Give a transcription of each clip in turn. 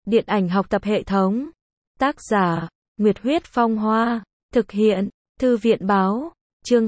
Điện ảnh học tập hệ thống. Tác giả, Nguyệt Huyết Phong Hoa. Thực hiện, Thư viện Báo. Chương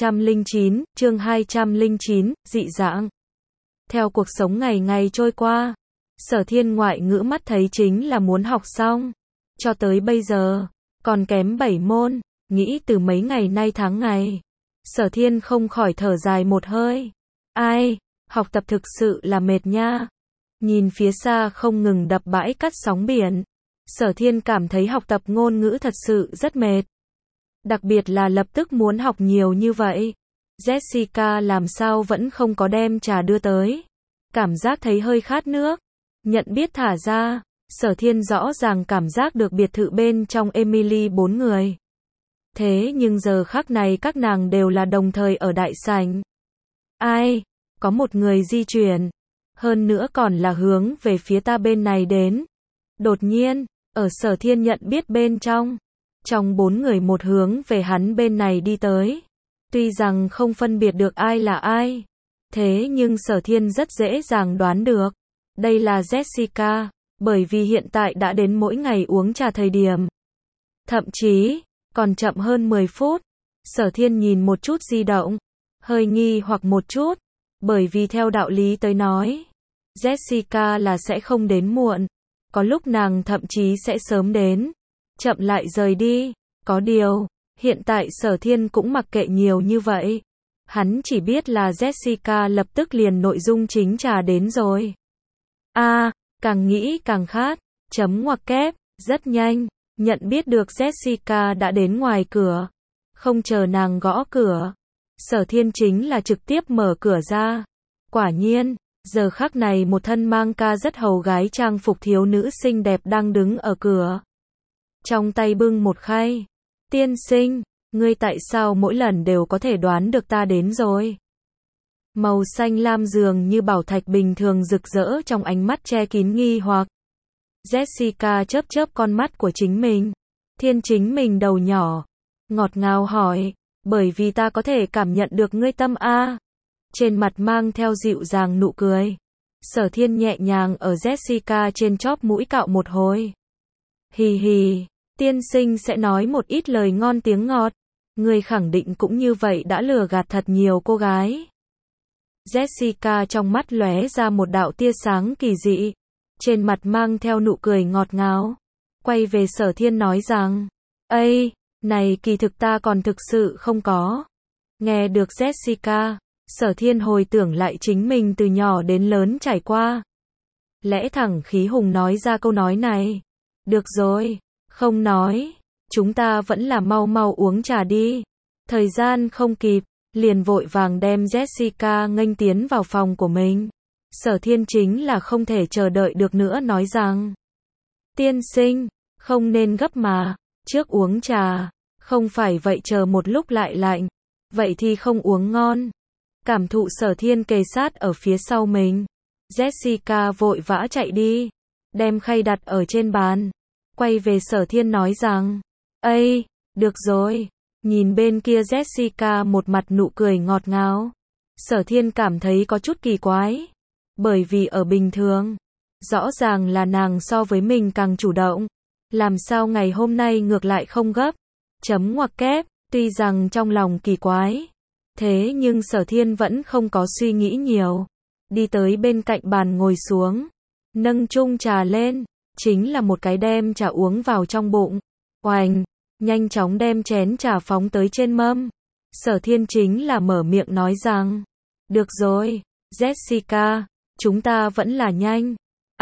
209, dị dạng. Theo cuộc sống ngày ngày trôi qua, Sở Thiên ngoại ngữ mắt thấy chính là muốn học xong. Cho tới bây giờ, còn kém 7 môn, nghĩ từ mấy ngày nay tháng ngày. Sở Thiên không khỏi thở dài một hơi. Ai, học tập thực sự là mệt nha. Nhìn phía xa không ngừng đập bãi cát sóng biển, Sở Thiên cảm thấy học tập ngôn ngữ thật sự rất mệt. Đặc biệt là lập tức muốn học nhiều như vậy. Jessica làm sao vẫn không có đem trà đưa tới. Cảm giác thấy hơi khát nước. Nhận biết thả ra, Sở Thiên rõ ràng cảm giác được biệt thự bên trong Emily 4 người. Thế nhưng giờ khắc này các nàng đều là đồng thời ở đại sảnh. Ai? Có một người di chuyển. Hơn nữa còn là hướng về phía ta bên này đến. Đột nhiên, ở Sở Thiên nhận biết bên trong 4 người một hướng về hắn bên này đi tới. Tuy rằng không phân biệt được ai là ai, thế nhưng Sở Thiên rất dễ dàng đoán được. Đây là Jessica, bởi vì hiện tại đã đến mỗi ngày uống trà thời điểm. Thậm chí, còn chậm hơn 10 phút. Sở Thiên nhìn một chút di động, hơi nghi hoặc một chút, bởi vì theo đạo lý tới nói, Jessica là sẽ không đến muộn. Có lúc nàng thậm chí sẽ sớm đến, chậm lại rời đi. Có điều, hiện tại Sở Thiên cũng mặc kệ nhiều như vậy. Hắn chỉ biết là Jessica lập tức liền nội dung chính trà đến rồi. Càng nghĩ càng khát, chấm ngoặc kép, rất nhanh, nhận biết được Jessica đã đến ngoài cửa. Không chờ nàng gõ cửa, Sở Thiên chính là trực tiếp mở cửa ra. Quả nhiên, giờ khắc này một thân mang ca rất hầu gái trang phục thiếu nữ xinh đẹp đang đứng ở cửa. Trong tay bưng một khay. Tiên sinh, ngươi tại sao mỗi lần đều có thể đoán được ta đến rồi? Màu xanh lam dường như bảo thạch bình thường rực rỡ trong ánh mắt che kín nghi hoặc. Jessica chớp chớp con mắt của chính mình. Thiên chính mình đầu nhỏ, ngọt ngào hỏi, bởi vì ta có thể cảm nhận được ngươi tâm a. Trên mặt mang theo dịu dàng nụ cười. Sở Thiên nhẹ nhàng ở Jessica trên chóp mũi cạo một hồi. Hì hì, tiên sinh sẽ nói một ít lời ngon tiếng ngọt. Ngươi khẳng định cũng như vậy đã lừa gạt thật nhiều cô gái. Jessica trong mắt lóe ra một đạo tia sáng kỳ dị. Trên mặt mang theo nụ cười ngọt ngào. Quay về Sở Thiên nói rằng, ây, này kỳ thực ta còn thực sự không có. Nghe được Jessica, Sở Thiên hồi tưởng lại chính mình từ nhỏ đến lớn trải qua. Lẽ thẳng khí hùng nói ra câu nói này. Được rồi, không nói, chúng ta vẫn là mau mau uống trà đi. Thời gian không kịp, liền vội vàng đem Jessica nghênh tiến vào phòng của mình. Sở Thiên chính là không thể chờ đợi được nữa nói rằng, tiên sinh, không nên gấp mà, trước uống trà, không phải vậy chờ một lúc lại lạnh, vậy thì không uống ngon. Cảm thụ Sở Thiên kề sát ở phía sau mình, Jessica vội vã chạy đi, đem khay đặt ở trên bàn, quay về Sở Thiên nói rằng, ây, được rồi, nhìn bên kia Jessica một mặt nụ cười ngọt ngào. Sở Thiên cảm thấy có chút kỳ quái, bởi vì ở bình thường, rõ ràng là nàng so với mình càng chủ động, làm sao ngày hôm nay ngược lại không gấp, chấm ngoặc kép, tuy rằng trong lòng kỳ quái. Thế nhưng Sở Thiên vẫn không có suy nghĩ nhiều. Đi tới bên cạnh bàn ngồi xuống. Nâng chung trà lên. Chính là một cái đem trà uống vào trong bụng. Oành. Nhanh chóng đem chén trà phóng tới trên mâm. Sở Thiên chính là mở miệng nói rằng. Được rồi, Jessica. Chúng ta vẫn là nhanh.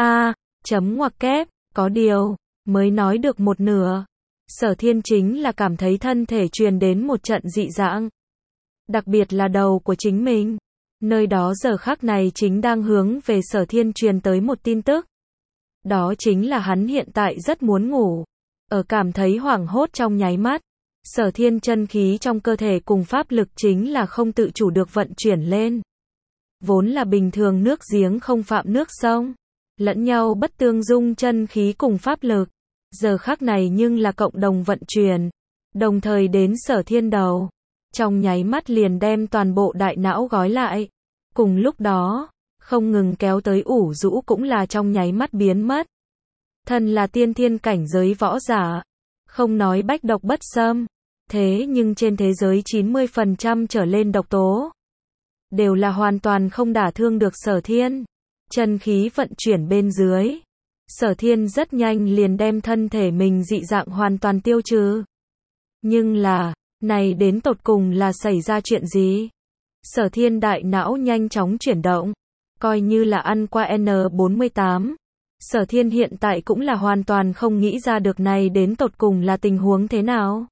Chấm ngoặc kép. Có điều. Mới nói được một nửa. Sở Thiên chính là cảm thấy thân thể truyền đến một trận dị dạng. Đặc biệt là đầu của chính mình. Nơi đó giờ khắc này chính đang hướng về Sở Thiên truyền tới một tin tức. Đó chính là hắn hiện tại rất muốn ngủ. Ở cảm thấy hoảng hốt trong nháy mắt, Sở Thiên chân khí trong cơ thể cùng pháp lực chính là không tự chủ được vận chuyển lên. Vốn là bình thường nước giếng không phạm nước sông, lẫn nhau bất tương dung chân khí cùng pháp lực. Giờ khắc này nhưng là cộng đồng vận chuyển, đồng thời đến Sở Thiên đầu. Trong nháy mắt liền đem toàn bộ đại não gói lại. Cùng lúc đó, không ngừng kéo tới ủ rũ cũng là trong nháy mắt biến mất. Thân là tiên thiên cảnh giới võ giả, không nói bách độc bất xâm, thế nhưng trên thế giới 90% trở lên độc tố đều là hoàn toàn không đả thương được Sở Thiên. Chân khí vận chuyển bên dưới, Sở Thiên rất nhanh liền đem thân thể mình dị dạng hoàn toàn tiêu trừ. Nhưng là, này đến tột cùng là xảy ra chuyện gì? Sở Thiên đại não nhanh chóng chuyển động, coi như là ăn qua N48. Sở Thiên hiện tại cũng là hoàn toàn không nghĩ ra được này đến tột cùng là tình huống thế nào.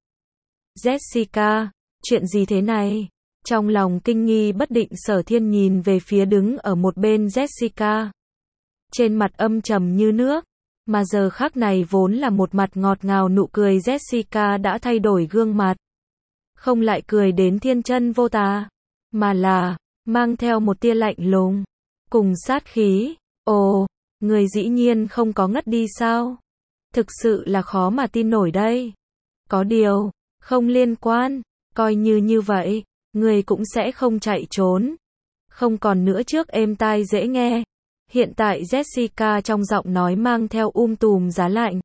Jessica, chuyện gì thế này? Trong lòng kinh nghi bất định Sở Thiên nhìn về phía đứng ở một bên Jessica. Trên mặt âm trầm như nước, mà giờ khắc này vốn là một mặt ngọt ngào nụ cười Jessica đã thay đổi gương mặt. Không lại cười đến thiên chân vô tà, mà là mang theo một tia lạnh lùng, cùng sát khí. Ồ, người dĩ nhiên không có ngất đi sao? Thực sự là khó mà tin nổi đây. Có điều, không liên quan, coi như vậy, người cũng sẽ không chạy trốn. Không còn nữa trước êm tai dễ nghe. Hiện tại Jessica trong giọng nói mang theo tùm giá lạnh,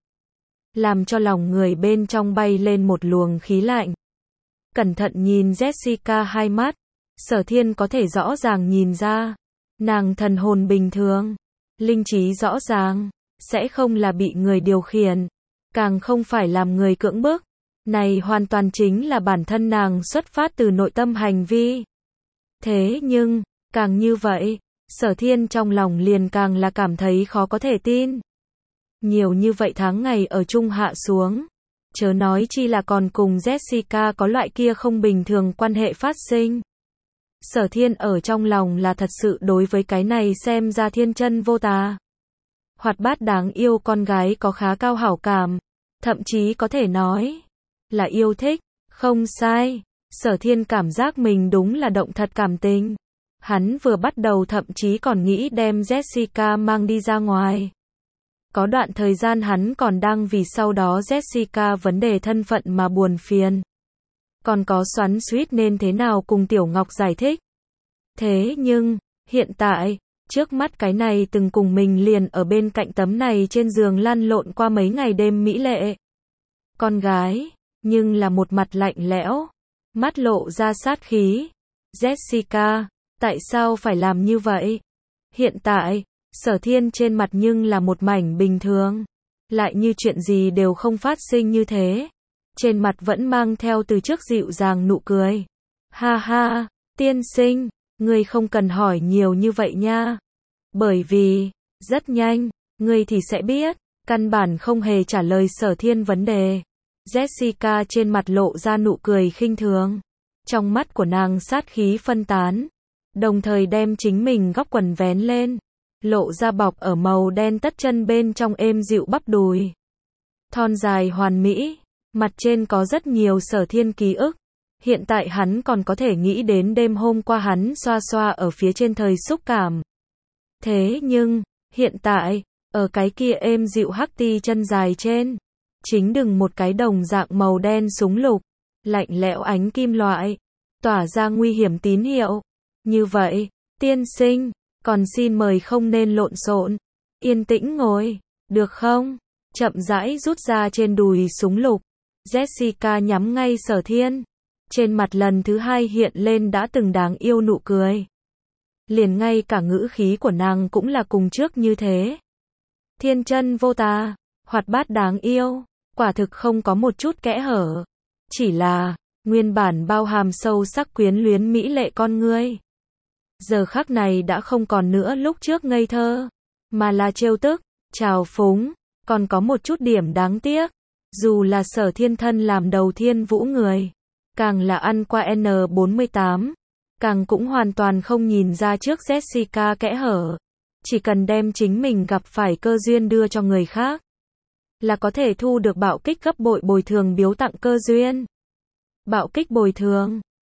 làm cho lòng người bên trong bay lên một luồng khí lạnh. Cẩn thận nhìn Jessica hai mắt, Sở Thiên có thể rõ ràng nhìn ra, nàng thần hồn bình thường, linh trí rõ ràng, sẽ không là bị người điều khiển, càng không phải làm người cưỡng bức. Này hoàn toàn chính là bản thân nàng xuất phát từ nội tâm hành vi. Thế nhưng, càng như vậy, Sở Thiên trong lòng liền càng là cảm thấy khó có thể tin. Nhiều như vậy tháng ngày ở chung hạ xuống, chớ nói chi là còn cùng Jessica có loại kia không bình thường quan hệ phát sinh. Sở Thiên ở trong lòng là thật sự đối với cái này xem ra thiên chân vô tà, hoạt bát đáng yêu con gái có khá cao hảo cảm, thậm chí có thể nói là yêu thích. Không sai, Sở Thiên cảm giác mình đúng là động thật cảm tình. Hắn vừa bắt đầu thậm chí còn nghĩ đem Jessica mang đi ra ngoài. Có đoạn thời gian hắn còn đang vì sau đó Jessica vấn đề thân phận mà buồn phiền. Còn có xoắn xuýt nên thế nào cùng Tiểu Ngọc giải thích. Thế nhưng, hiện tại, trước mắt cái này từng cùng mình liền ở bên cạnh tấm này trên giường lăn lộn qua mấy ngày đêm mỹ lệ con gái, nhưng là một mặt lạnh lẽo, mắt lộ ra sát khí. Jessica, tại sao phải làm như vậy? Hiện tại, Sở Thiên trên mặt nhưng là một mảnh bình thường, lại như chuyện gì đều không phát sinh như thế. Trên mặt vẫn mang theo từ trước dịu dàng nụ cười. Ha ha, tiên sinh, ngươi không cần hỏi nhiều như vậy nha. Bởi vì, rất nhanh, ngươi thì sẽ biết, căn bản không hề trả lời Sở Thiên vấn đề. Jessica trên mặt lộ ra nụ cười khinh thường. Trong mắt của nàng sát khí phân tán, đồng thời đem chính mình góc quần vén lên, lộ ra bọc ở màu đen tất chân bên trong êm dịu bắp đùi. Thon dài hoàn mỹ, mặt trên có rất nhiều Sở Thiên ký ức. Hiện tại hắn còn có thể nghĩ đến đêm hôm qua hắn xoa xoa ở phía trên thời xúc cảm. Thế nhưng, hiện tại, ở cái kia êm dịu hắc ti chân dài trên, chính đừng một cái đồng dạng màu đen súng lục, lạnh lẽo ánh kim loại, tỏa ra nguy hiểm tín hiệu. Như vậy, tiên sinh, còn xin mời không nên lộn xộn, yên tĩnh ngồi, được không? Chậm rãi rút ra trên đùi súng lục, Jessica nhắm ngay Sở Thiên, trên mặt lần thứ hai hiện lên đã từng đáng yêu nụ cười. Liền ngay cả ngữ khí của nàng cũng là cùng trước như thế. Thiên chân vô tà, hoạt bát đáng yêu, quả thực không có một chút kẽ hở. Chỉ là, nguyên bản bao hàm sâu sắc quyến luyến mỹ lệ con ngươi. Giờ khắc này đã không còn nữa lúc trước ngây thơ, mà là trêu tức, trào phúng, còn có một chút điểm đáng tiếc. Dù là Sở Thiên thân làm đầu thiên vũ người, càng là ăn qua N48, càng cũng hoàn toàn không nhìn ra trước Jessica kẽ hở. Chỉ cần đem chính mình gặp phải cơ duyên đưa cho người khác, là có thể thu được bạo kích gấp bội bồi thường biếu tặng cơ duyên. Bạo kích bồi thường,